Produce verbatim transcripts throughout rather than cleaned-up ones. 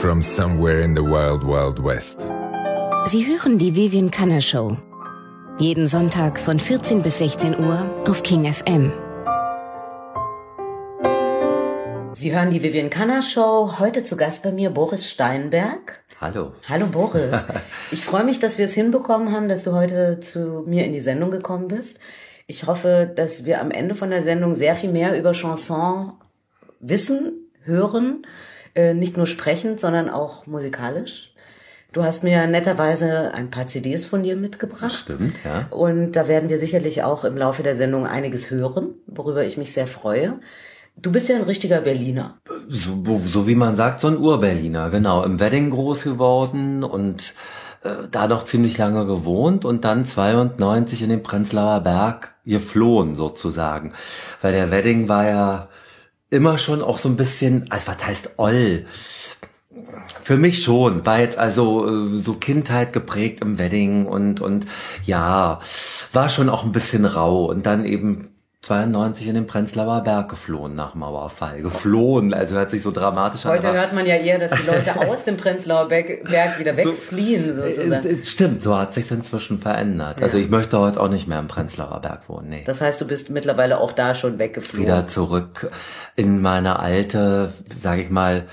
from somewhere in the wild, wild west. Sie hören die Vivian Kanner Show. Jeden Sonntag von vierzehn bis sechzehn Uhr auf King F M. Sie hören die Vivian Kanner Show. Heute zu Gast bei mir Boris Steinberg. Hallo. Hallo Boris. Ich freue mich, dass wir es hinbekommen haben, dass du heute zu mir in die Sendung gekommen bist. Ich hoffe, dass wir am Ende von der Sendung sehr viel mehr über Chanson wissen, hören. Äh, nicht nur sprechend, sondern auch musikalisch. Du hast mir netterweise ein paar C Ds von dir mitgebracht. Stimmt, ja. Und da werden wir sicherlich auch im Laufe der Sendung einiges hören, worüber ich mich sehr freue. Du bist ja ein richtiger Berliner. So, so wie man sagt, so ein Ur-Berliner, genau. Im Wedding groß geworden und äh, da noch ziemlich lange gewohnt und dann zweiundneunzig in den Prenzlauer Berg geflohen sozusagen. Weil der Wedding war ja immer schon auch so ein bisschen, also was heißt Oll? Für mich schon, war jetzt also so Kindheit geprägt im Wedding und und ja, war schon auch ein bisschen rau und dann eben zweiundneunzig in den Prenzlauer Berg geflohen nach Mauerfall. Geflohen, also hört sich so dramatisch an. Heute hört man ja eher, dass die Leute aus dem Prenzlauer Berg wieder wegfliehen sozusagen. Es, es stimmt, so hat sich inzwischen verändert. Ja. Also ich möchte heute auch nicht mehr im Prenzlauer Berg wohnen, nee. Das heißt, du bist mittlerweile auch da schon weggeflogen? Wieder zurück in meine alte, sage ich mal,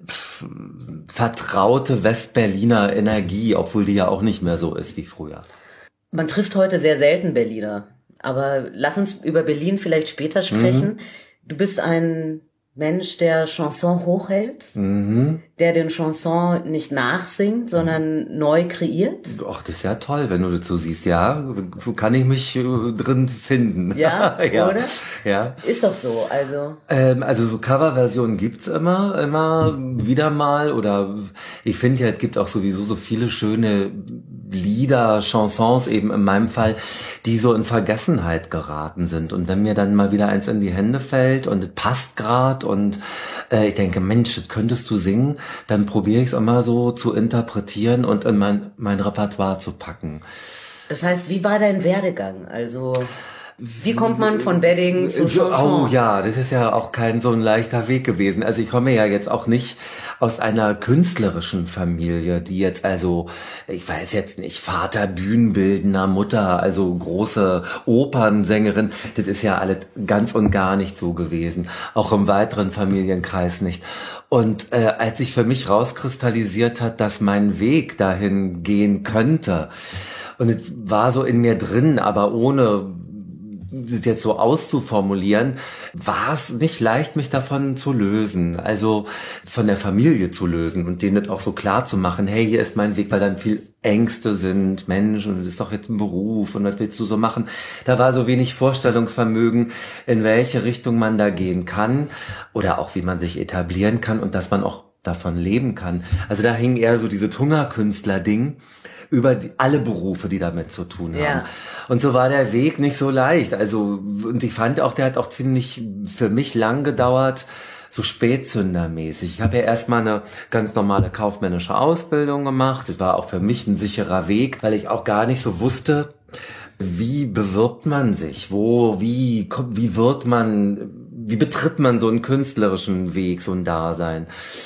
vertraute Westberliner Energie, obwohl die ja auch nicht mehr so ist wie früher. Man trifft heute sehr selten Berliner. Aber lass uns über Berlin vielleicht später sprechen. Mhm. Du bist ein Mensch, der Chanson hochhält, mhm. der den Chanson nicht nachsingt, sondern neu kreiert. Ach, das ist ja toll, wenn du das so siehst. Ja, kann ich mich drin finden. Ja, ja. Oder? Ja. Ist doch so, also. Ähm, also so Coverversionen gibt's immer, immer wieder mal. Oder ich finde ja, es gibt auch sowieso so viele schöne Lieder, Chansons eben in meinem Fall, die so in Vergessenheit geraten sind. Und wenn mir dann mal wieder eins in die Hände fällt und es passt grad und äh, ich denke, Mensch, das könntest du singen, dann probiere ich es immer so zu interpretieren und in mein, mein Repertoire zu packen. Das heißt, wie war dein Werdegang? Also wie kommt man von Wedding zu Chanson? Oh ja, das ist ja auch kein so ein leichter Weg gewesen. Also ich komme ja jetzt auch nicht aus einer künstlerischen Familie, die jetzt also, ich weiß jetzt nicht, Vater Bühnenbildner, Mutter, also große Opernsängerin. Das ist ja alles ganz und gar nicht so gewesen. Auch im weiteren Familienkreis nicht. Und äh, als sich für mich rauskristallisiert hat, dass mein Weg dahin gehen könnte, und es war so in mir drin, aber ohne das jetzt so auszuformulieren, war es nicht leicht, mich davon zu lösen, also von der Familie zu lösen und denen das auch so klar zu machen, hey, hier ist mein Weg, weil dann viel Ängste sind, Mensch, und das ist doch jetzt ein Beruf und was willst du so machen? Da war so wenig Vorstellungsvermögen, in welche Richtung man da gehen kann oder auch wie man sich etablieren kann und dass man auch davon leben kann. Also da hing eher so dieses Hungerkünstler-Ding über die, alle Berufe, die damit zu tun haben. Ja. Und so war der Weg nicht so leicht. Also, und ich fand auch, der hat auch ziemlich für mich lang gedauert, so spätzündermäßig. Ich habe ja erstmal eine ganz normale kaufmännische Ausbildung gemacht. Das war auch für mich ein sicherer Weg, weil ich auch gar nicht so wusste, wie bewirbt man sich, wo, wie, wie wird man, wie betritt man so einen künstlerischen Weg, so ein Dasein.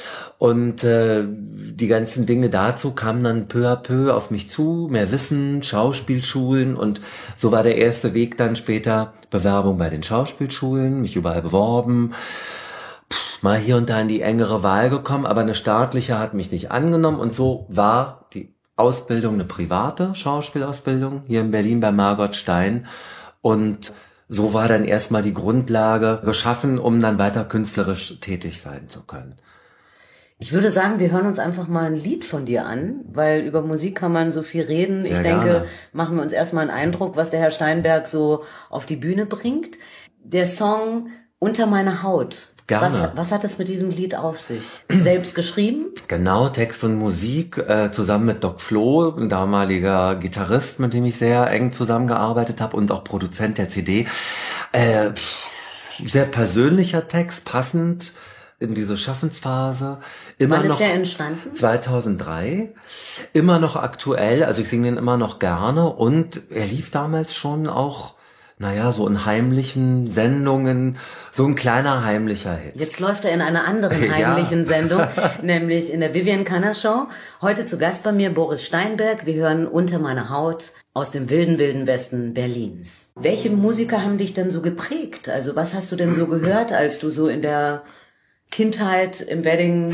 Und äh, die ganzen Dinge dazu kamen dann peu à peu auf mich zu, mehr Wissen, Schauspielschulen und so war der erste Weg dann später Bewerbung bei den Schauspielschulen, mich überall beworben, Puh, mal hier und da in die engere Wahl gekommen, aber eine staatliche hat mich nicht angenommen und so war die Ausbildung eine private Schauspielausbildung hier in Berlin bei Margot Stein und so war dann erstmal die Grundlage geschaffen, um dann weiter künstlerisch tätig sein zu können. Ich würde sagen, wir hören uns einfach mal ein Lied von dir an, weil über Musik kann man so viel reden. Sehr ich denke, gerne. Machen wir uns erstmal einen Eindruck, was der Herr Steinberg so auf die Bühne bringt. Der Song Unter meine Haut. Gerne. Was, was hat es mit diesem Lied auf sich? Selbst geschrieben? Genau, Text und Musik, äh, zusammen mit Doc Flo, ein damaliger Gitarrist, mit dem ich sehr eng zusammengearbeitet habe und auch Produzent der C D. Äh, sehr persönlicher Text, passend in diese Schaffensphase. Immer Wann noch ist der entstanden? zweitausenddrei. Immer noch aktuell, also ich singe den immer noch gerne und er lief damals schon auch naja, so in heimlichen Sendungen, so ein kleiner heimlicher Hit. Jetzt läuft er in einer anderen heimlichen ja. Sendung, nämlich in der Vivian Kanner Show. Heute zu Gast bei mir Boris Steinberg. Wir hören Unter meiner Haut aus dem wilden, wilden Westen Berlins. Welche Musiker haben dich denn so geprägt? Also was hast du denn so gehört, als du so in der Kindheit im Wedding,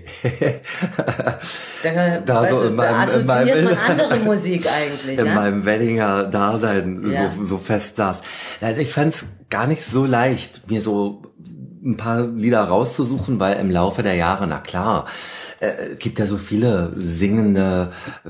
da, da, weißt so du, in meinem, da assoziiert in meinem, man andere Musik eigentlich. In ja? meinem Weddinger Dasein ja. so, so fest saß. Also ich fand's gar nicht so leicht, mir so ein paar Lieder rauszusuchen, weil im Laufe der Jahre, na klar, äh, es gibt ja so viele singende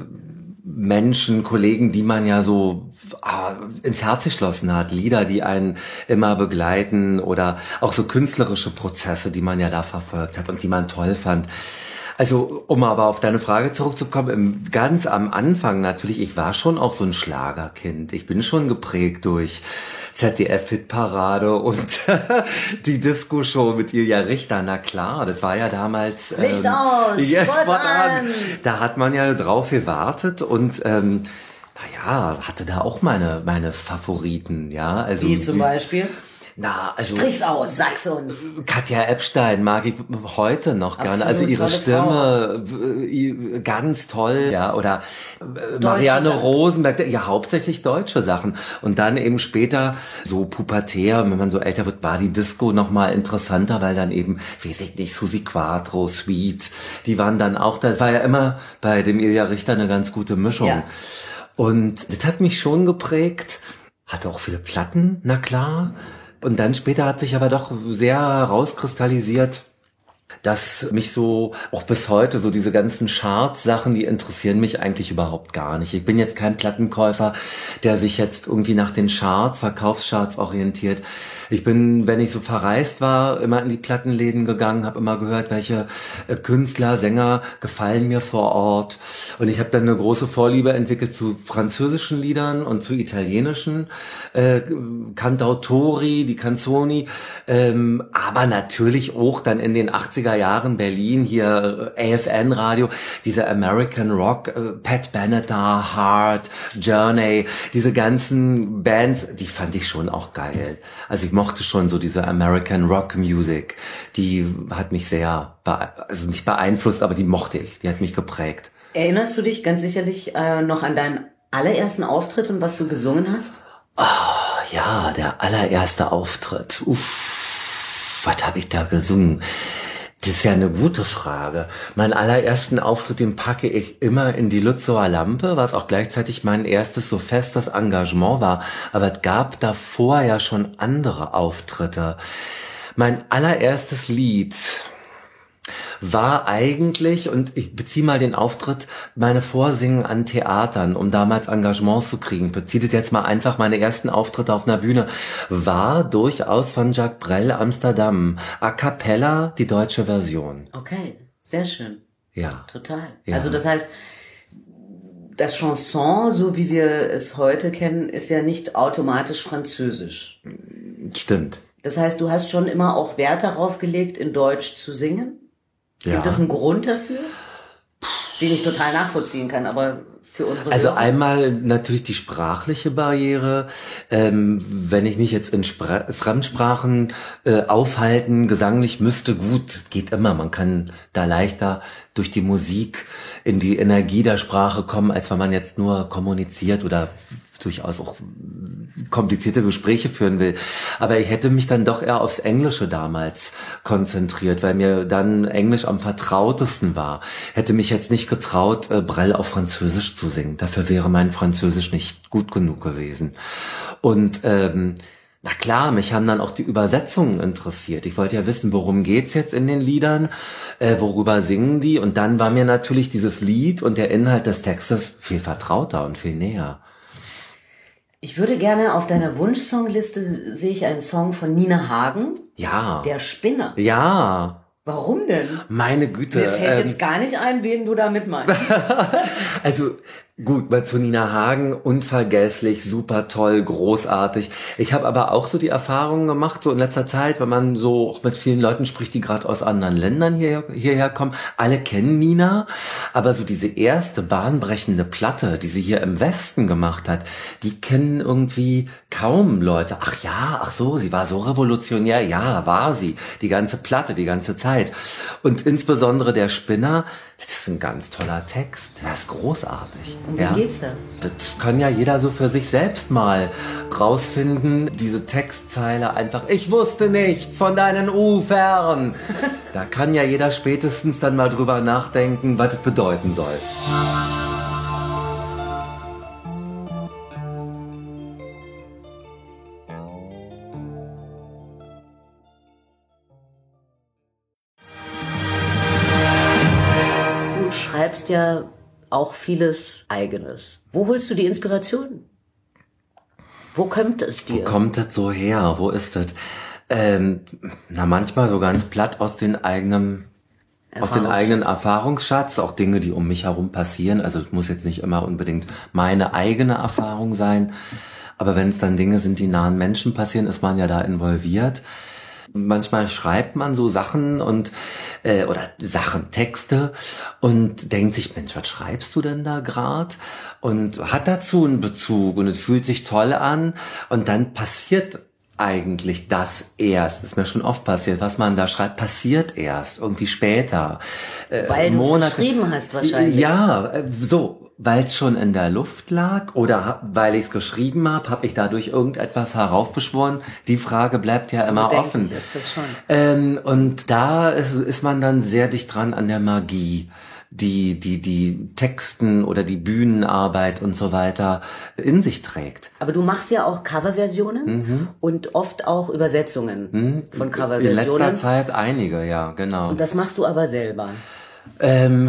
Menschen, Kollegen, die man ja so ah, ins Herz geschlossen hat, Lieder, die einen immer begleiten oder auch so künstlerische Prozesse, die man ja da verfolgt hat und die man toll fand. Also, um aber auf deine Frage zurückzukommen, im, ganz am Anfang natürlich, ich war schon auch so ein Schlagerkind. Ich bin schon geprägt durch Z D F-Hitparade und die Disco-Show mit Ilja Richter. Na klar, das war ja damals... Licht ähm, aus, yes, Sport an. Da hat man ja drauf gewartet und... Ähm, naja, hatte da auch meine meine Favoriten, ja. Also wie zum die, Beispiel? Na, also sprich's aus, sag's uns. Katja Epstein mag ich heute noch Absolut, gerne. Also ihre Stimme Frau. Ganz toll, ja. Oder Marianne Sachen. Rosenberg, ja hauptsächlich deutsche Sachen. Und dann eben später so pubertär, wenn man so älter wird, war die Disco noch mal interessanter, weil dann eben, weiß ich nicht, Susi Quattro, Sweet, die waren dann auch, das war ja immer bei dem Ilja Richter eine ganz gute Mischung. Ja. Und das hat mich schon geprägt. Hatte auch viele Platten, na klar. Und dann später hat sich aber doch sehr herauskristallisiert, dass mich so, auch bis heute, so diese ganzen Charts-Sachen, die interessieren mich eigentlich überhaupt gar nicht. Ich bin jetzt kein Plattenkäufer, der sich jetzt irgendwie nach den Charts, Verkaufscharts orientiert. Ich bin, wenn ich so verreist war, immer in die Plattenläden gegangen, habe immer gehört, welche äh, Künstler, Sänger gefallen mir vor Ort. Und ich habe dann eine große Vorliebe entwickelt zu französischen Liedern und zu italienischen äh, Cantautori, die Canzoni, ähm, aber natürlich auch dann in den achtziger Jahren Berlin, hier A F N-Radio, dieser American Rock, äh, Pat Benatar, Heart, Journey, diese ganzen Bands, die fand ich schon auch geil. Also ich mochte schon so diese American Rock Music, die hat mich sehr, bee- also nicht beeinflusst, aber die mochte ich, die hat mich geprägt. Erinnerst du dich ganz sicherlich äh, noch an deinen allerersten Auftritt und was du gesungen hast? Oh, ja, der allererste Auftritt. Uff, was habe ich da gesungen? Das ist ja eine gute Frage. Meinen allerersten Auftritt, den packe ich immer in die Lützower Lampe, was auch gleichzeitig mein erstes so festes Engagement war. Aber es gab davor ja schon andere Auftritte. Mein allererstes Lied war eigentlich, und ich beziehe mal den Auftritt, meine Vorsingen an Theatern, um damals Engagements zu kriegen. Bezieht jetzt mal einfach meine ersten Auftritte auf einer Bühne, war durchaus von Jacques Brel Amsterdam. A cappella, die deutsche Version. Okay, sehr schön. Ja. Total. Ja. Also das heißt, das Chanson, so wie wir es heute kennen, ist ja nicht automatisch französisch. Stimmt. Das heißt, du hast schon immer auch Wert darauf gelegt, in Deutsch zu singen? Ja. Gibt es einen Grund dafür, den ich total nachvollziehen kann, aber für unsere Also Hörer? einmal natürlich die sprachliche Barriere. Ähm, wenn ich mich jetzt in Spra- Fremdsprachen äh, aufhalten, gesanglich müsste, gut, geht immer. Man kann da leichter durch die Musik in die Energie der Sprache kommen, als wenn man jetzt nur kommuniziert oder durchaus auch komplizierte Gespräche führen will. Aber ich hätte mich dann doch eher aufs Englische damals konzentriert, weil mir dann Englisch am vertrautesten war. Hätte mich jetzt nicht getraut, äh, Brel auf Französisch zu singen. Dafür wäre mein Französisch nicht gut genug gewesen. Und ähm, na klar, mich haben dann auch die Übersetzungen interessiert. Ich wollte ja wissen, worum geht's jetzt in den Liedern, äh, worüber singen die? Und dann war mir natürlich dieses Lied und der Inhalt des Textes viel vertrauter und viel näher. Ich würde gerne auf deiner Wunschsongliste sehe ich einen Song von Nina Hagen. Ja. Der Spinner. Ja. Warum denn? Meine Güte. Mir fällt ähm, jetzt gar nicht ein, wen du damit meinst. Also, Gut, bei zu Nina Hagen, unvergesslich, super toll, großartig. Ich habe aber auch so die Erfahrungen gemacht, so in letzter Zeit, wenn man so auch mit vielen Leuten spricht, die gerade aus anderen Ländern hierher, hierher kommen. Alle kennen Nina, aber so diese erste bahnbrechende Platte, die sie hier im Westen gemacht hat, die kennen irgendwie kaum Leute. Ach ja, ach so, sie war so revolutionär. Ja, war sie. Die ganze Platte, die ganze Zeit. Und insbesondere der Spinner, das ist ein ganz toller Text. Der ist großartig. Und wie ja. geht's da? Das kann ja jeder so für sich selbst mal rausfinden. Diese Textzeile einfach, ich wusste nichts von deinen Ufern. Da kann ja jeder spätestens dann mal drüber nachdenken, was es bedeuten soll. Du schreibst ja auch vieles Eigenes. Wo holst du die Inspiration? Wo kommt es dir? Wo kommt das so her? Wo ist das? Ähm, na, manchmal so ganz platt aus den eigenen, aus den eigenen Erfahrungsschatz, auch Dinge, die um mich herum passieren. Also es muss jetzt nicht immer unbedingt meine eigene Erfahrung sein. Aber wenn es dann Dinge sind, die nahen Menschen passieren, ist man ja da involviert. Manchmal schreibt man so Sachen und äh, oder Sachen, Texte und denkt sich, Mensch, was schreibst du denn da grad? Und hat dazu einen Bezug und es fühlt sich toll an und dann passiert eigentlich das erst. Das ist mir schon oft passiert. Was man da schreibt, passiert erst, irgendwie später. Äh, Weil du es geschrieben hast wahrscheinlich. Ja, äh, so. Weil es schon in der Luft lag oder hab, weil ich es geschrieben habe, habe ich dadurch irgendetwas heraufbeschworen? Die Frage bleibt ja so immer offen. Ist das schon. Ähm, und da ist, ist man dann sehr dicht dran an der Magie, die die die Texten oder die Bühnenarbeit und so weiter in sich trägt. Aber du machst ja auch Coverversionen mhm. und oft auch Übersetzungen mhm. von Coverversionen. In letzter Zeit einige, ja, genau. Und das machst du aber selber. Ähm,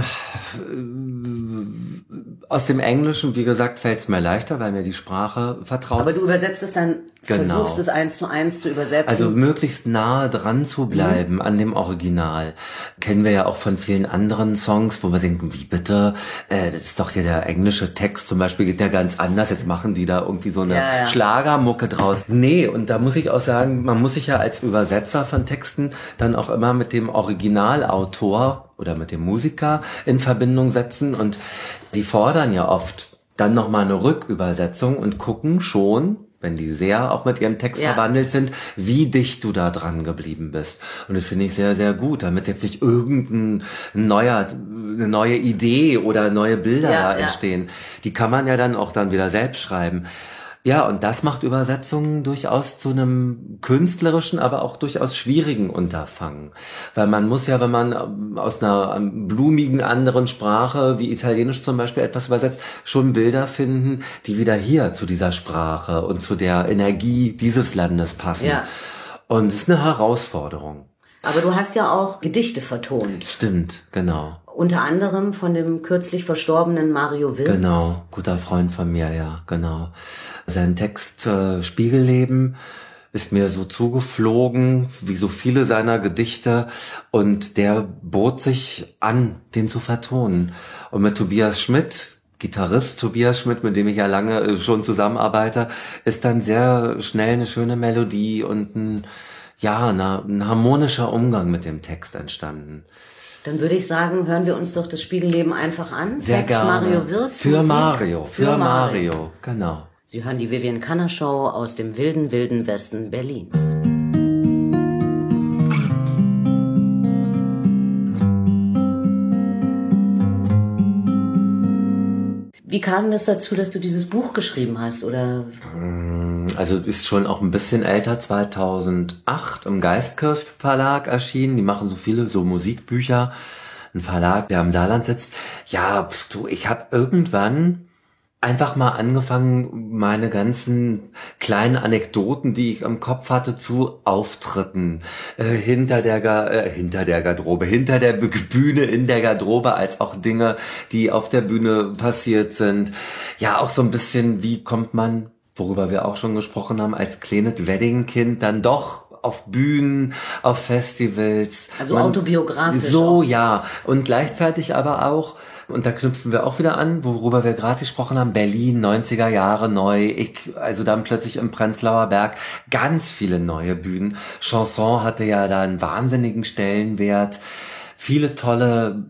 aus dem Englischen, wie gesagt, fällt es mir leichter, weil mir die Sprache vertraut ist. Aber du übersetzt es dann, genau. versuchst es eins zu eins zu übersetzen. Also möglichst nahe dran zu bleiben mhm. an dem Original. Kennen wir ja auch von vielen anderen Songs, wo wir denken, wie bitte, äh, das ist doch hier der englische Text zum Beispiel, geht ja ganz anders, jetzt machen die da irgendwie so eine ja, ja. Schlagermucke draus. Nee, und da muss ich auch sagen, man muss sich ja als Übersetzer von Texten dann auch immer mit dem Originalautor oder mit dem Musiker in Verbindung setzen und die fordern ja oft dann nochmal eine Rückübersetzung und gucken schon, wenn die sehr auch mit ihrem Text ja. verbandelt sind, wie dicht du da dran geblieben bist. Und das finde ich sehr, sehr gut, damit jetzt nicht irgendein neuer, eine neue Idee oder neue Bilder ja, da ja. entstehen. Die kann man ja dann auch dann wieder selbst schreiben. Ja, und das macht Übersetzungen durchaus zu einem künstlerischen, aber auch durchaus schwierigen Unterfangen. Weil man muss ja, wenn man aus einer blumigen anderen Sprache, wie Italienisch zum Beispiel, etwas übersetzt, schon Bilder finden, die wieder hier zu dieser Sprache und zu der Energie dieses Landes passen. Ja. Und es ist eine Herausforderung. Aber du hast ja auch Gedichte vertont. Stimmt, genau. Unter anderem von dem kürzlich verstorbenen Mario Wirz. Genau, guter Freund von mir, ja, genau. Sein Text äh, Spiegelleben ist mir so zugeflogen, wie so viele seiner Gedichte, und der bot sich an, den zu vertonen. Und mit Tobias Schmidt, Gitarrist Tobias Schmidt, mit dem ich ja lange schon zusammenarbeite, ist dann sehr schnell eine schöne Melodie und ein, ja, eine, ein harmonischer Umgang mit dem Text entstanden. Dann würde ich sagen, hören wir uns doch das Spiegelleben einfach an. Sehr Text gerne. Mario Wirz. Für Musik. Mario, für, für Mario. Mario, genau. Sie hören die Vivian Kanner Show aus dem wilden, wilden Westen Berlins. Wie kam das dazu, dass du dieses Buch geschrieben hast, oder? Also es ist schon auch ein bisschen älter, zweitausendacht im Geistkirch Verlag erschienen. Die machen so viele so Musikbücher. Ein Verlag, der am Saarland sitzt. Ja, du, ich habe irgendwann einfach mal angefangen, meine ganzen kleinen Anekdoten, die ich im Kopf hatte, zu Auftritten äh, hinter der Ga- äh, hinter der Garderobe, hinter der B- Bühne, in der Garderobe, als auch Dinge, die auf der Bühne passiert sind. Ja, auch so ein bisschen, wie kommt man, worüber wir auch schon gesprochen haben, als kleines Weddingkind dann doch auf Bühnen, auf Festivals. Also man, autobiografisch. So, auch. ja. Und gleichzeitig aber auch, und da knüpfen wir auch wieder an, worüber wir gerade gesprochen haben, Berlin, neunziger Jahre neu, ich, also dann plötzlich im Prenzlauer Berg, ganz viele neue Bühnen. Chanson hatte ja da einen wahnsinnigen Stellenwert. Viele tolle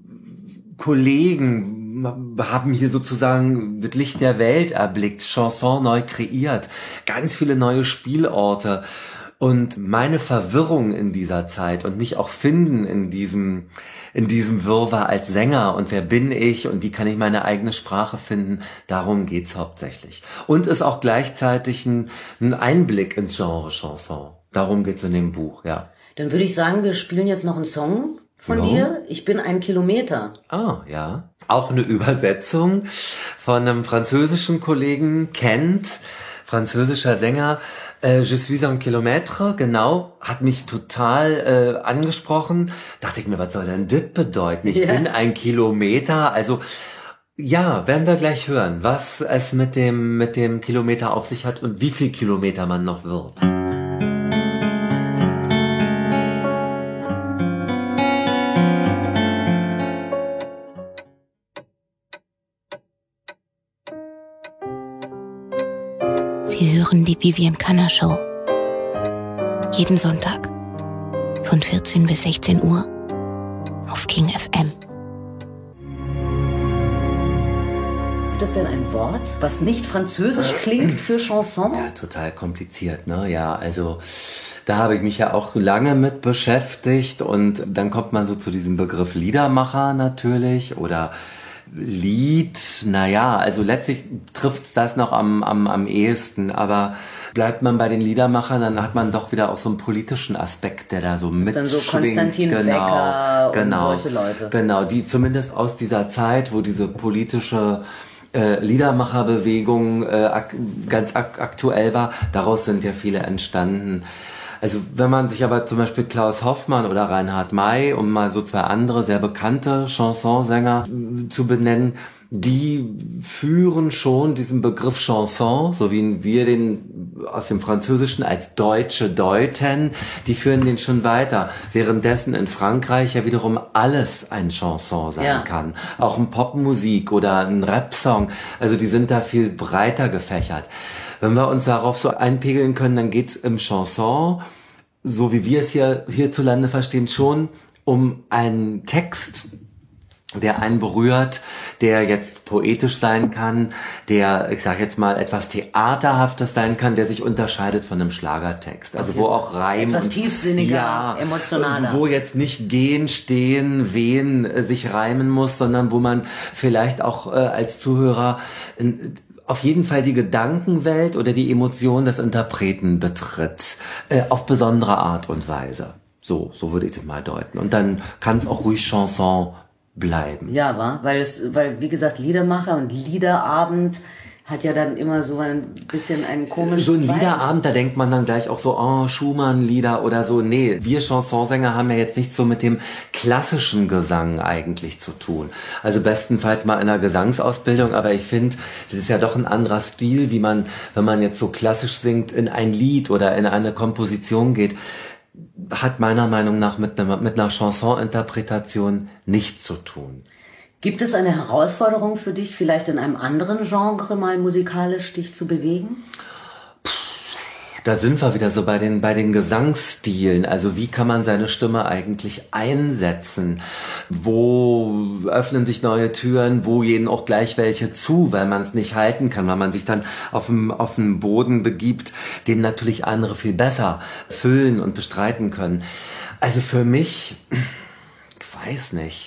Kollegen haben hier sozusagen das Licht der Welt erblickt, Chanson neu kreiert, ganz viele neue Spielorte. Und meine Verwirrung in dieser Zeit und mich auch finden in diesem, in diesem Wirrwarr als Sänger und wer bin ich und wie kann ich meine eigene Sprache finden, darum geht's hauptsächlich. Und ist auch gleichzeitig ein, ein Einblick ins Genre Chanson. Darum geht's in dem Buch, ja. Dann würde ich sagen, wir spielen jetzt noch einen Song von ja. dir. Ich bin ein Kilometer. Ah, ja. Auch eine Übersetzung von einem französischen Kollegen, Kent, französischer Sänger. Äh, Je suis un kilomètre, genau, hat mich total äh, angesprochen. Dachte ich mir, was soll denn das bedeuten? Ich ja. bin ein Kilometer, also ja, werden wir gleich hören, was es mit dem mit dem Kilometer auf sich hat und wie viel Kilometer man noch wird. Sie hören die Vivian Canna Show. Jeden Sonntag von vierzehn bis sechzehn Uhr auf King F M. Gibt es denn ein Wort, was nicht französisch klingt für Chanson? Ja, total kompliziert, ne? Ja, also da habe ich mich ja auch lange mit beschäftigt und dann kommt man so zu diesem Begriff Liedermacher natürlich oder Lied, naja, also letztlich trifft's das noch am, am, am ehesten, aber bleibt man bei den Liedermachern, dann hat man doch wieder auch so einen politischen Aspekt, der da so mitschwingt. Dann so Konstantin genau, Wecker genau, und solche Leute. Genau, die zumindest aus dieser Zeit, wo diese politische äh, Liedermacherbewegung äh, ak- ganz ak- aktuell war, daraus sind ja viele entstanden. Also wenn man sich aber zum Beispiel Klaus Hoffmann oder Reinhard May, um mal so zwei andere sehr bekannte Chansonsänger zu benennen, die führen schon diesen Begriff Chanson, so wie wir den aus dem Französischen als Deutsche deuten, die führen den schon weiter. Währenddessen in Frankreich ja wiederum alles ein Chanson sein ja. kann. Auch ein Popmusik oder ein Rap-Song. Also die sind da viel breiter gefächert. Wenn wir uns darauf so einpegeln können, dann geht's im Chanson, so wie wir es hier hierzulande verstehen, schon um einen Text, der einen berührt, der jetzt poetisch sein kann, der, ich sage jetzt mal, etwas Theaterhaftes sein kann, der sich unterscheidet von einem Schlagertext. Also okay. wo auch Reim etwas und, tiefsinniger, ja, emotionaler. Wo jetzt nicht gehen, stehen, wehen äh, sich reimen muss, sondern wo man vielleicht auch äh, als Zuhörer in, auf jeden Fall die Gedankenwelt oder die Emotion des Interpreten betritt, äh, auf besondere Art und Weise. So, so würde ich das mal deuten. Und dann kann es auch ruhig Chanson bleiben. Ja, war, weil es, weil wie gesagt Liedermacher und Liederabend hat ja dann immer so ein bisschen einen komischen So ein Vibe. Liederabend, da denkt man dann gleich auch so, oh, Schumann-Lieder oder so. Nee, wir Chansonsänger haben ja jetzt nicht so mit dem klassischen Gesang eigentlich zu tun. Also bestenfalls mal in einer Gesangsausbildung, aber ich finde, das ist ja doch ein anderer Stil, wie man, wenn man jetzt so klassisch singt, in ein Lied oder in eine Komposition geht, hat meiner Meinung nach mit einer, mit einer Chanson-Interpretation nichts zu tun. Gibt es eine Herausforderung für dich, vielleicht in einem anderen Genre mal musikalisch dich zu bewegen? Da sind wir wieder so bei den, bei den Gesangsstilen. Also wie kann man seine Stimme eigentlich einsetzen? Wo öffnen sich neue Türen? Wo gehen auch gleich welche zu, weil man es nicht halten kann, weil man sich dann auf dem, auf dem Boden begibt, den natürlich andere viel besser füllen und bestreiten können. Also für mich, ich weiß nicht.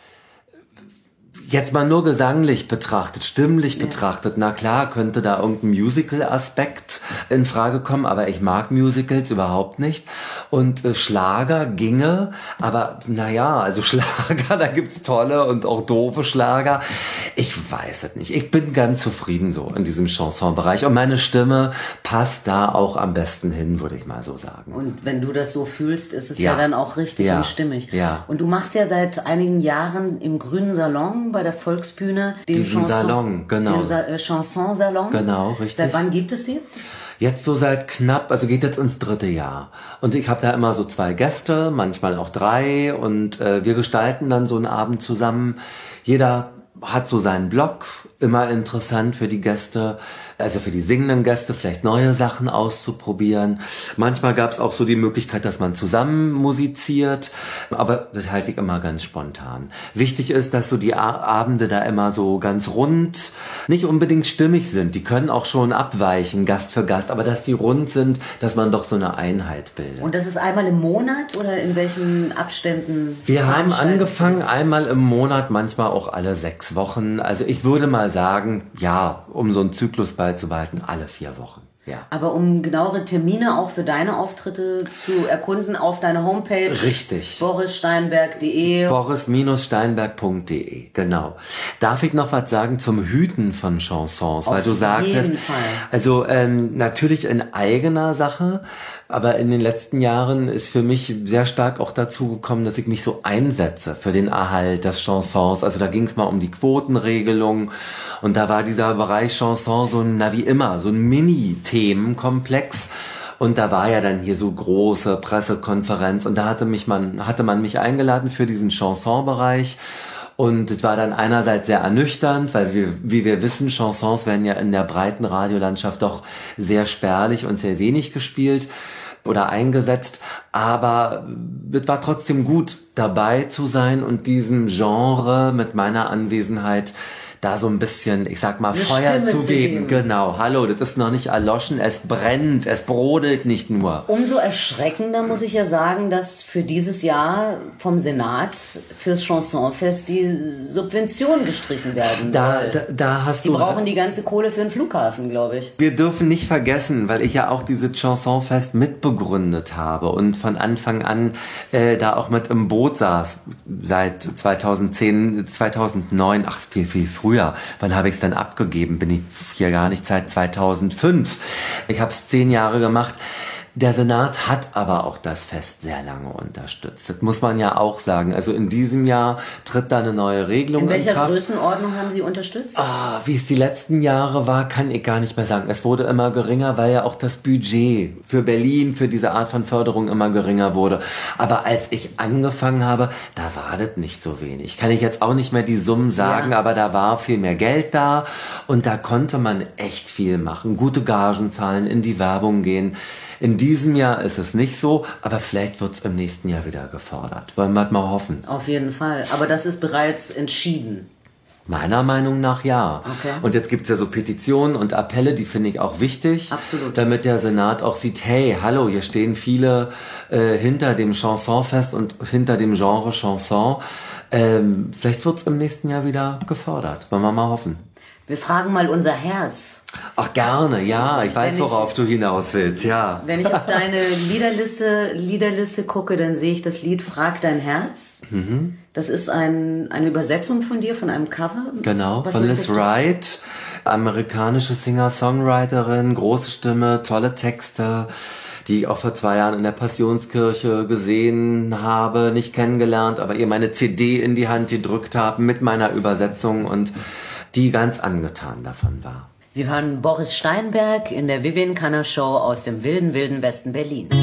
Jetzt mal nur gesanglich betrachtet, stimmlich ja. betrachtet, na klar, könnte da irgendein Musical-Aspekt in Frage kommen, aber ich mag Musicals überhaupt nicht. Und äh, Schlager ginge, aber naja, also Schlager, da gibt's tolle und auch doofe Schlager. Ich weiß es nicht. Ich bin ganz zufrieden so in diesem Chanson-Bereich und meine Stimme passt da auch am besten hin, würde ich mal so sagen. Und wenn du das so fühlst, ist es ja, ja dann auch richtig ja. und stimmig. Ja. Und du machst ja seit einigen Jahren im Grünen Salon bei der Volksbühne den Diesen Chanson, Salon, genau. Den Sa- äh, Chanson-Salon. Genau, richtig. Seit wann gibt es die? Jetzt so seit knapp, also geht jetzt ins dritte Jahr. Und ich habe da immer so zwei Gäste, manchmal auch drei. Und äh, wir gestalten dann so einen Abend zusammen. Jeder hat so seinen Blog, immer interessant für die Gäste, also für die singenden Gäste, vielleicht neue Sachen auszuprobieren. Manchmal gab es auch so die Möglichkeit, dass man zusammen musiziert, aber das halte ich immer ganz spontan. Wichtig ist, dass so die A- Abende da immer so ganz rund, nicht unbedingt stimmig sind. Die können auch schon abweichen, Gast für Gast, aber dass die rund sind, dass man doch so eine Einheit bildet. Und das ist einmal im Monat oder in welchen Abständen? Wir haben angefangen einmal im Monat, manchmal auch alle sechs Wochen. Also ich würde mal sagen, ja, um so einen Zyklus beizubehalten, alle vier Wochen. Ja. Aber um genauere Termine auch für deine Auftritte zu erkunden, auf deiner Homepage. Richtig. boris steinberg punkt de. boris steinberg punkt de, genau. Darf ich noch was sagen zum Hüten von Chansons? Auf Weil du sagtest, jeden Fall. also ähm, natürlich in eigener Sache, aber in den letzten Jahren ist für mich sehr stark auch dazu gekommen, dass ich mich so einsetze für den Erhalt des Chansons. Also da ging es mal um die Quotenregelung und da war dieser Bereich Chanson so ein, na wie immer, so ein Mini-Themenkomplex. Und da war ja dann hier so große Pressekonferenz und da hatte mich man, hatte man mich eingeladen für diesen Chanson-Bereich. Und es war dann einerseits sehr ernüchternd, weil wir, wie wir wissen, Chansons werden ja in der breiten Radiolandschaft doch sehr spärlich und sehr wenig gespielt oder eingesetzt. Aber es war trotzdem gut, dabei zu sein und diesem Genre mit meiner Anwesenheit da so ein bisschen, ich sag mal, Eine Feuer Stimme zu zu geben. geben. Genau, hallo, das ist noch nicht erloschen, es brennt, es brodelt nicht nur. Umso erschreckender muss ich ja sagen, dass für dieses Jahr vom Senat fürs Chansonfest die Subvention gestrichen werden Da, soll. da, da hast Die du... brauchen die ganze Kohle für den Flughafen, glaube ich. Wir dürfen nicht vergessen, weil ich ja auch dieses Chansonfest mitbegründet habe und von Anfang an äh, da auch mit im Boot saß, seit zweitausendzehn, zweitausendneun, ach viel, viel früher. Wann habe ich es dann abgegeben? Bin ich hier gar nicht seit zweitausendfünf. Ich habe es zehn Jahre gemacht. Der Senat hat aber auch das Fest sehr lange unterstützt. Das muss man ja auch sagen. Also in diesem Jahr tritt da eine neue Regelung In in welcher Kraft. Größenordnung haben Sie unterstützt? Ah, wie es die letzten Jahre war, kann ich gar nicht mehr sagen. Es wurde immer geringer, weil ja auch das Budget für Berlin, für diese Art von Förderung immer geringer wurde. Aber als ich angefangen habe, da war das nicht so wenig. Kann ich jetzt auch nicht mehr die Summen sagen, Ja. aber da war viel mehr Geld da und da konnte man echt viel machen. Gute Gagen zahlen, in die Werbung gehen. In diesem Jahr ist es nicht so, aber vielleicht wird es im nächsten Jahr wieder gefordert. Wollen wir mal hoffen. Auf jeden Fall. Aber das ist bereits entschieden. Meiner Meinung nach ja. Okay. Und jetzt gibt's ja so Petitionen und Appelle, die finde ich auch wichtig. Absolut. Damit der Senat auch sieht, hey, hallo, hier stehen viele äh, hinter dem Chansonfest und hinter dem Genre Chanson. Ähm, vielleicht wird's im nächsten Jahr wieder gefordert. Wollen wir mal hoffen. Wir fragen mal unser Herz. Ach, gerne, ja. Ich weiß, Wenn ich- worauf du hinaus willst, ja. Wenn ich auf deine Liederliste, Liederliste gucke, dann sehe ich das Lied Frag dein Herz. Mhm. Das ist ein, eine Übersetzung von dir, von einem Cover. Genau, Was von Liz möchtest du- Wright, amerikanische Singer-Songwriterin, große Stimme, tolle Texte, die ich auch vor zwei Jahren in der Passionskirche gesehen habe, nicht kennengelernt, aber ihr meine C D in die Hand gedrückt habe mit meiner Übersetzung und die ganz angetan davon war. Sie hören Boris Steinberg in der Vivian Kanner Show aus dem wilden, wilden Westen Berlins.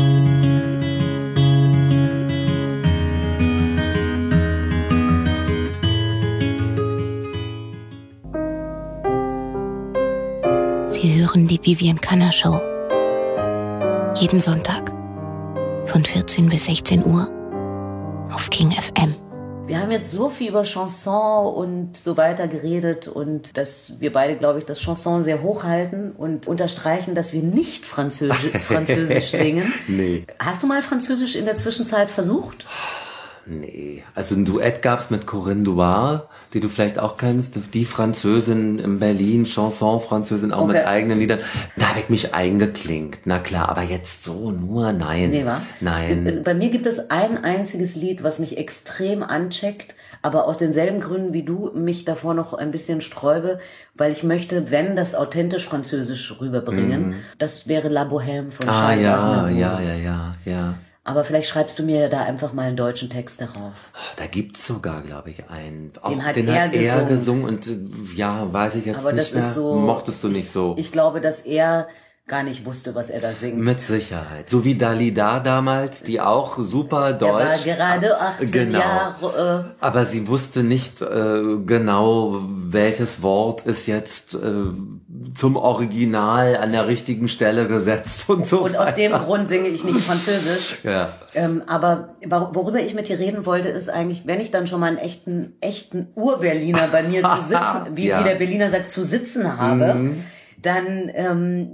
Sie hören die Vivian Kanner Show. Jeden Sonntag von vierzehn bis sechzehn Uhr auf King F M. Wir haben jetzt so viel über Chanson und so weiter geredet und dass wir beide, glaube ich, das Chanson sehr hochhalten und unterstreichen, dass wir nicht Französisch, Französisch singen. Nee. Hast du mal Französisch in der Zwischenzeit versucht? Nee, also ein Duett gab's mit Corinne Duar, die du vielleicht auch kennst, die Französin in Berlin, Chanson-Französin, auch Okay. mit eigenen Liedern. Da habe ich mich eingeklinkt, na klar, aber jetzt so nur, nein. Nee, wa? Nein. Es gibt, es, bei mir gibt es ein einziges Lied, was mich extrem ancheckt, aber aus denselben Gründen wie du mich davor noch ein bisschen sträube, weil ich möchte, wenn das authentisch Französisch rüberbringen, das wäre La Bohème von ah Charles ja, Aznavour. ja, ja, ja, ja. Aber vielleicht schreibst du mir da einfach mal einen deutschen Text darauf. Oh, da gibt's sogar, glaube ich, einen. Auch Den hat den er hat er gesungen. gesungen und äh, ja, weiß ich jetzt Aber nicht das mehr. ist so. Mochtest du nicht so? Ich glaube, dass er gar nicht wusste, was er da singt. Mit Sicherheit. So wie Dalida damals, die auch super deutsch. Er war gerade achtzehn genau. Jahre. Äh, Aber sie wusste nicht äh, genau, welches Wort ist jetzt äh, zum Original an der richtigen Stelle gesetzt und so Und weiter. aus dem Grund singe ich nicht Französisch. Ja. Ähm, aber worüber ich mit dir reden wollte, ist eigentlich, wenn ich dann schon mal einen echten, echten Ur-Berliner bei mir zu sitzen, wie, ja. wie der Berliner sagt, zu sitzen habe, mhm. dann ähm,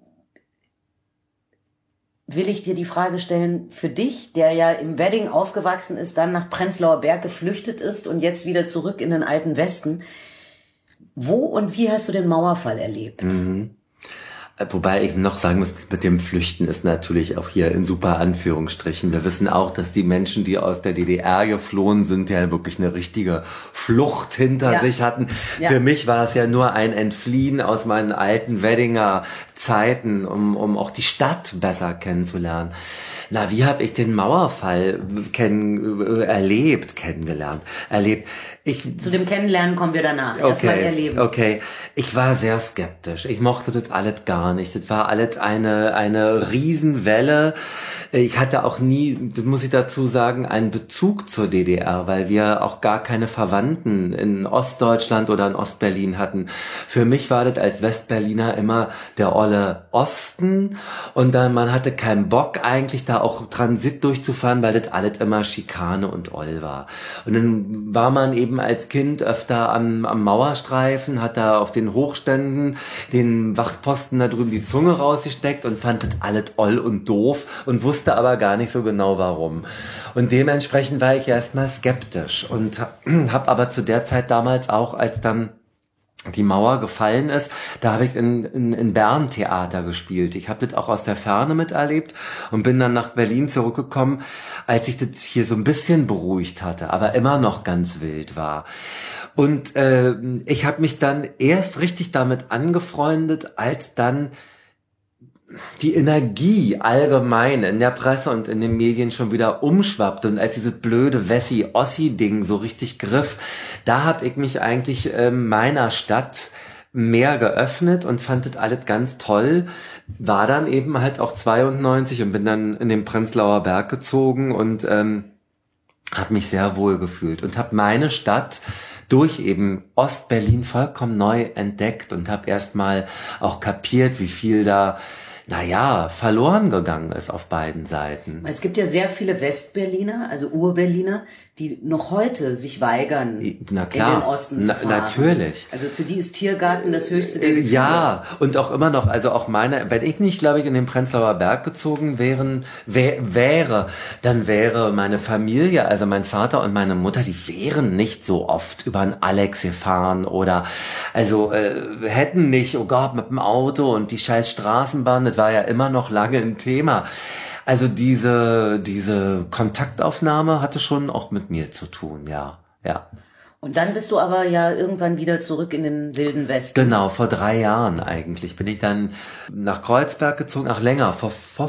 will ich dir die Frage stellen, für dich, der ja im Wedding aufgewachsen ist, dann nach Prenzlauer Berg geflüchtet ist und jetzt wieder zurück in den alten Westen, wo und wie hast du den Mauerfall erlebt? Mhm. Wobei ich noch sagen muss, mit dem Flüchten ist natürlich auch hier in super Anführungsstrichen. Wir wissen auch, dass die Menschen, die aus der D D R geflohen sind, ja wirklich eine richtige Flucht hinter ja. sich hatten. Ja. Für mich war es ja nur ein Entfliehen aus meinen alten Weddinger Zeiten, um, um auch die Stadt besser kennenzulernen. Na, wie habe ich den Mauerfall kenn, erlebt, kennengelernt, erlebt? Ich, Zu dem Kennenlernen kommen wir danach. Okay, Erstmal erleben. Okay, ich war sehr skeptisch. Ich mochte das alles gar nicht. Das war alles eine eine Riesenwelle. Ich hatte auch nie, das muss ich dazu sagen, einen Bezug zur D D R, weil wir auch gar keine Verwandten in Ostdeutschland oder in Ostberlin hatten. Für mich war das als Westberliner immer der olle Osten und dann man hatte keinen Bock eigentlich da auch Transit durchzufahren, weil das alles immer Schikane und Oll war. Und dann war man eben als Kind öfter am, am Mauerstreifen, hat da auf den Hochständen den Wachtposten da drüben die Zunge rausgesteckt und fand das alles Oll und doof und wusste aber gar nicht so genau warum. Und dementsprechend war ich erstmal skeptisch und habe aber zu der Zeit damals auch, als dann die Mauer gefallen ist, da habe ich in, in, in Bern Theater gespielt. Ich habe das auch aus der Ferne miterlebt und bin dann nach Berlin zurückgekommen, als ich das hier so ein bisschen beruhigt hatte, aber immer noch ganz wild war. Und äh, ich habe mich dann erst richtig damit angefreundet, als dann die Energie allgemein in der Presse und in den Medien schon wieder umschwappte und als dieses blöde Wessi-Ossi-Ding so richtig griff, da habe ich mich eigentlich äh, meiner Stadt mehr geöffnet und fand das alles ganz toll, war dann eben halt auch zweiundneunzig und bin dann in den Prenzlauer Berg gezogen und ähm, habe mich sehr wohl gefühlt und habe meine Stadt durch eben Ostberlin vollkommen neu entdeckt und habe erstmal auch kapiert, wie viel da naja, verloren gegangen ist auf beiden Seiten. Es gibt ja sehr viele Westberliner, also Urberliner, die noch heute sich weigern, Na klar, in den Osten zu na, fahren. Natürlich. Also für die ist Tiergarten das höchste der Gefühle. Ja, und auch immer noch, also auch meine, wenn ich nicht, glaube ich, in den Prenzlauer Berg gezogen wären, wär, wäre, dann wäre meine Familie, also mein Vater und meine Mutter, die wären nicht so oft über einen Alex gefahren oder, also äh, hätten nicht, oh Gott, mit dem Auto und die scheiß Straßenbahn, das war ja immer noch lange ein Thema. Also diese, diese Kontaktaufnahme hatte schon auch mit mir zu tun, ja, ja. Und dann bist du aber ja irgendwann wieder zurück in den wilden Westen. Genau, vor drei Jahren eigentlich bin ich dann nach Kreuzberg gezogen, ach länger, vor, vor,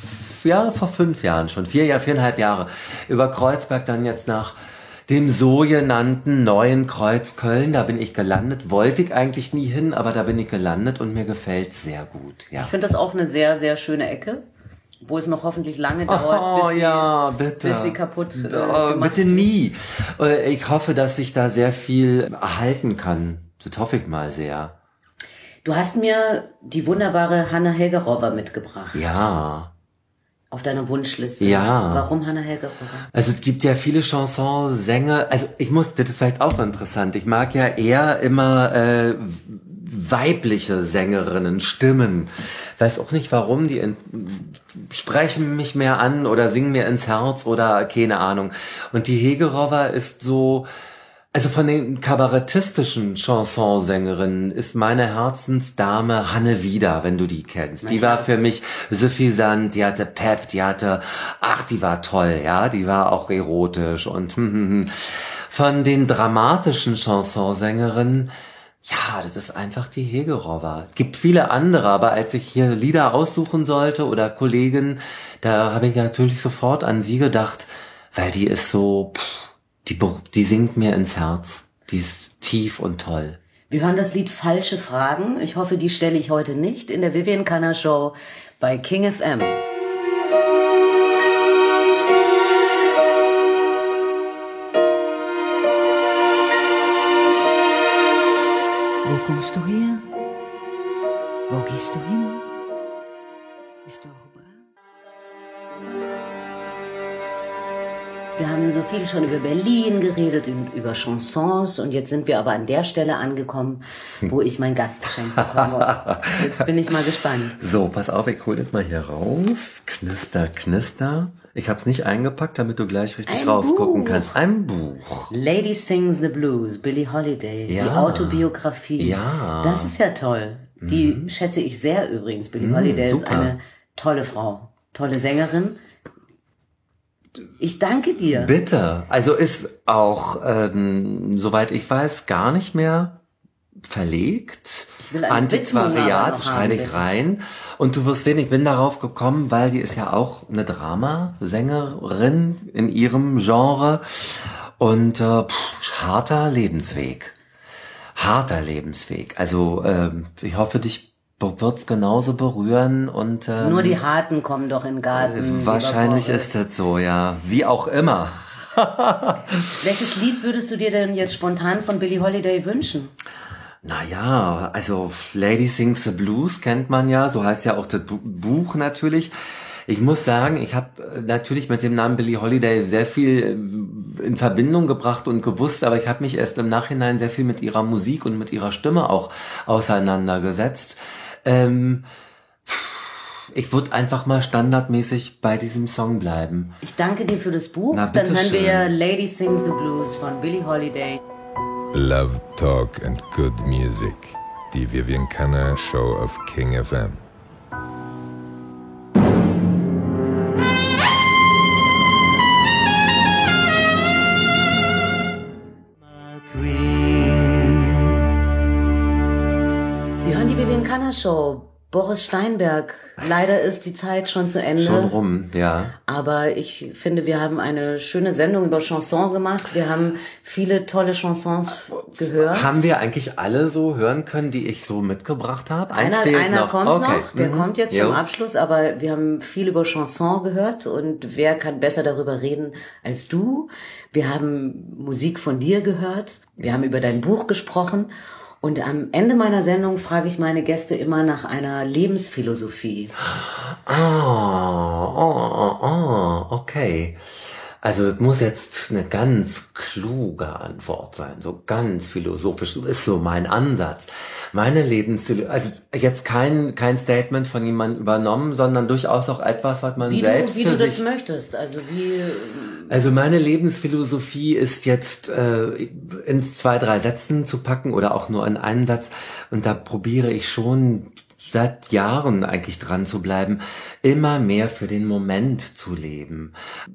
ja, vor fünf Jahren schon, vier Jahre, viereinhalb Jahre, über Kreuzberg dann jetzt nach dem sogenannten neuen Kreuz Köln, da bin ich gelandet, wollte ich eigentlich nie hin, aber da bin ich gelandet und mir gefällt's sehr gut, ja. Ich finde das auch eine sehr, sehr schöne Ecke, wo es noch hoffentlich lange dauert, oh, bis, sie, ja, bitte. bis sie kaputt äh, oh, gemacht bitte wird. nie. Ich hoffe, dass sich da sehr viel erhalten kann. Das hoffe ich mal sehr. Du hast mir die wunderbare Hanna Helgerover mitgebracht. Ja. Auf deiner Wunschliste. Ja. Warum Hanna Helgerover? Also es gibt ja viele Chansonsänger, also ich muss, das ist vielleicht auch interessant, ich mag ja eher immer äh, weibliche Sängerinnen, Stimmen. Weiß auch nicht warum, die in, sprechen mich mehr an oder singen mir ins Herz oder keine Ahnung. Und die Helgerover ist so, also von den kabarettistischen Chansonsängerinnen ist meine Herzensdame Hanne Wieder, wenn du die kennst. Die war für mich suffisant, die hatte Pep, die hatte, ach, die war toll, ja, die war auch erotisch und hm, hm, hm. Von den dramatischen Chansonsängerinnen, ja, das ist einfach die Helgerover. Gibt viele andere, aber als ich hier Lieder aussuchen sollte oder Kollegen, da habe ich natürlich sofort an sie gedacht, weil die ist so, pff, die, die singt mir ins Herz. Die ist tief und toll. Wir hören das Lied Falsche Fragen. Ich hoffe, die stelle ich heute nicht in der Vivian Canna Show bei King F M. Wo kommst du her? Wo gehst du hin? Bist du auch brav? Wir haben so viel schon über Berlin geredet und über Chansons und jetzt sind wir aber an der Stelle angekommen, wo ich mein Gastgeschenk bekomme. Jetzt bin ich mal gespannt. So, pass auf, ich hol das mal hier raus. Knister, knister. Ich hab's nicht eingepackt, damit du gleich richtig Ein raufgucken Buch. kannst. Ein Buch. Lady Sings the Blues, Billie Holiday, Ja. die Autobiografie. Ja. Das ist ja toll. Die mhm. schätze ich sehr übrigens. Billie Holiday super. ist eine tolle Frau, tolle Sängerin. Ich danke dir. Bitte. Also ist auch, ähm, soweit ich weiß, gar nicht mehr verlegt. Ich will eine Widmung aber Antiquariat noch schreibe haben, ich bitte. rein. Und du wirst sehen, ich bin darauf gekommen, weil die ist ja auch eine Dramasängerin in ihrem Genre. Und äh, pff, harter Lebensweg. Harter Lebensweg. Also ähm, ich hoffe, dich wird's genauso berühren und ähm, Nur die Harten kommen doch in den Garten. wahrscheinlich lieber Boris. ist das so, ja. Wie auch immer. Welches Lied würdest du dir denn jetzt spontan von Billie Holiday wünschen? Naja, also Lady Sings the Blues kennt man ja, so heißt ja auch das Bu- Buch natürlich. Ich muss sagen, ich habe natürlich mit dem Namen Billie Holiday sehr viel in Verbindung gebracht und gewusst, aber ich habe mich erst im Nachhinein sehr viel mit ihrer Musik und mit ihrer Stimme auch auseinandergesetzt. Ähm, ich würde einfach mal standardmäßig bei diesem Song bleiben. Ich danke dir für das Buch. Na, Dann hören bitteschön. wir Lady Sings the Blues von Billie Holiday. Love, talk and good music. Die Vivian Canna Show auf King F M. Sie hören die Vivian Canna Show. Boris Steinberg. Leider ist die Zeit schon zu Ende. Schon rum, ja. Aber ich finde, wir haben eine schöne Sendung über Chansons gemacht. Wir haben viele tolle Chansons gehört. Haben wir eigentlich alle so hören können, die ich so mitgebracht habe? Eins Einer, fehlt einer noch. kommt Okay. noch, der Mhm. kommt jetzt Jo. zum Abschluss, aber wir haben viel über Chanson gehört und wer kann besser darüber reden als du? Wir haben Musik von dir gehört, wir haben über dein Buch gesprochen und am Ende meiner Sendung frage ich meine Gäste immer nach einer Lebensphilosophie. Ah, oh, oh, oh, okay. Also das muss jetzt eine ganz kluge Antwort sein, so ganz philosophisch. So ist so mein Ansatz. Meine Lebensphilosophie, also jetzt kein kein Statement von jemandem übernommen, sondern durchaus auch etwas, was man Wie selbst du, wie für du das sich. möchtest, also wie Also meine Lebensphilosophie ist jetzt äh, in zwei, drei Sätzen zu packen oder auch nur in einen Satz. Und da probiere ich schon seit Jahren eigentlich dran zu bleiben, immer mehr für den Moment zu leben.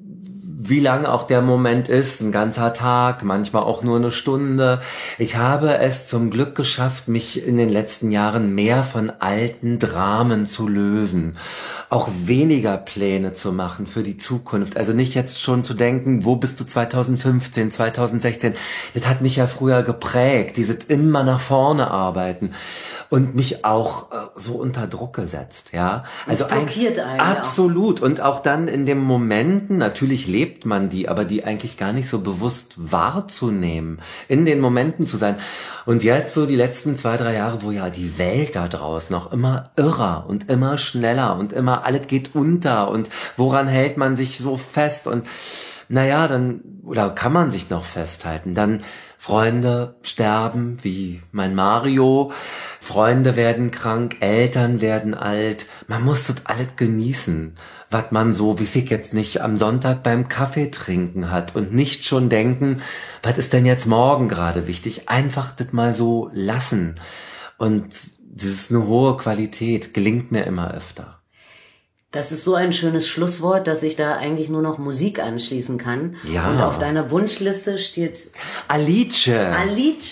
Wie lang auch der Moment ist, ein ganzer Tag, manchmal auch nur eine Stunde. Ich habe es zum Glück geschafft, mich in den letzten Jahren mehr von alten Dramen zu lösen. Auch weniger Pläne zu machen für die Zukunft. Also nicht jetzt schon zu denken, wo bist du zwanzig fünfzehn, zwanzig sechzehn. Das hat mich ja früher geprägt, dieses immer nach vorne arbeiten. Und mich auch äh, so unter Druck gesetzt, ja. Also Das blockiert einen, ja. absolut. Und auch dann in den Momenten, natürlich lebt man die, aber die eigentlich gar nicht so bewusst wahrzunehmen, in den Momenten zu sein. Und jetzt so die letzten zwei, drei Jahre, wo ja die Welt da draußen noch immer irrer und immer schneller und immer alles geht unter und woran hält man sich so fest und naja, dann, oder kann man sich noch festhalten, dann Freunde sterben, wie mein Mario, Freunde werden krank, Eltern werden alt, man muss das alles genießen, was man so, wie ich jetzt nicht, am Sonntag beim Kaffee trinken hat und nicht schon denken, was ist denn jetzt morgen gerade wichtig, einfach das mal so lassen und das ist eine hohe Qualität, gelingt mir immer öfter. Das ist so ein schönes Schlusswort, dass ich da eigentlich nur noch Musik anschließen kann. Ja. Und auf deiner Wunschliste steht Alice. Alice.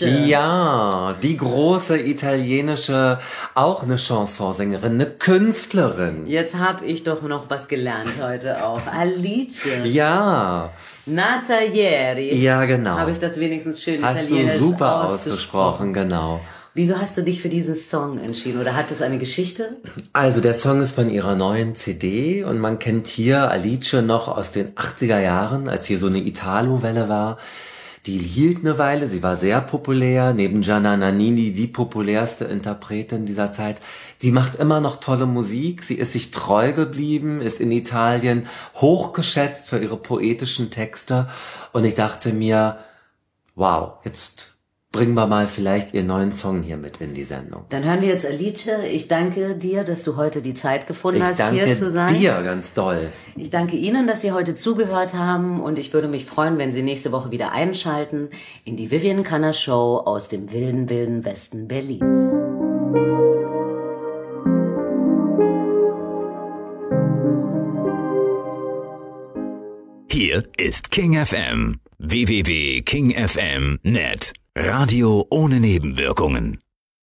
Ja, die große italienische, auch eine Chansonsängerin, eine Künstlerin. Jetzt habe ich doch noch was gelernt heute auch. Alice. Ja, Nata ieri. ja genau. Habe ich das wenigstens schön Hast du italienisch super ausgesprochen, genau. Wieso hast du dich für diesen Song entschieden oder hat es eine Geschichte? Also der Song ist von ihrer neuen C D und man kennt hier Alice noch aus den achtziger Jahren, als hier so eine Italo-Welle war. Die hielt eine Weile, sie war sehr populär, neben Gianna Nannini die populärste Interpretin dieser Zeit. Sie macht immer noch tolle Musik, sie ist sich treu geblieben, ist in Italien hochgeschätzt für ihre poetischen Texte und ich dachte mir, wow, jetzt bringen wir mal vielleicht Ihren neuen Song hier mit in die Sendung. Dann hören wir jetzt Alice. Ich danke dir, dass du heute die Zeit gefunden hast, hier zu sein. Ich danke dir ganz doll. Ich danke Ihnen, dass Sie heute zugehört haben und ich würde mich freuen, wenn Sie nächste Woche wieder einschalten in die Vivian Kanner Show aus dem wilden, wilden Westen Berlins. Hier ist King F M. w w w punkt king f m punkt net. Radio ohne Nebenwirkungen.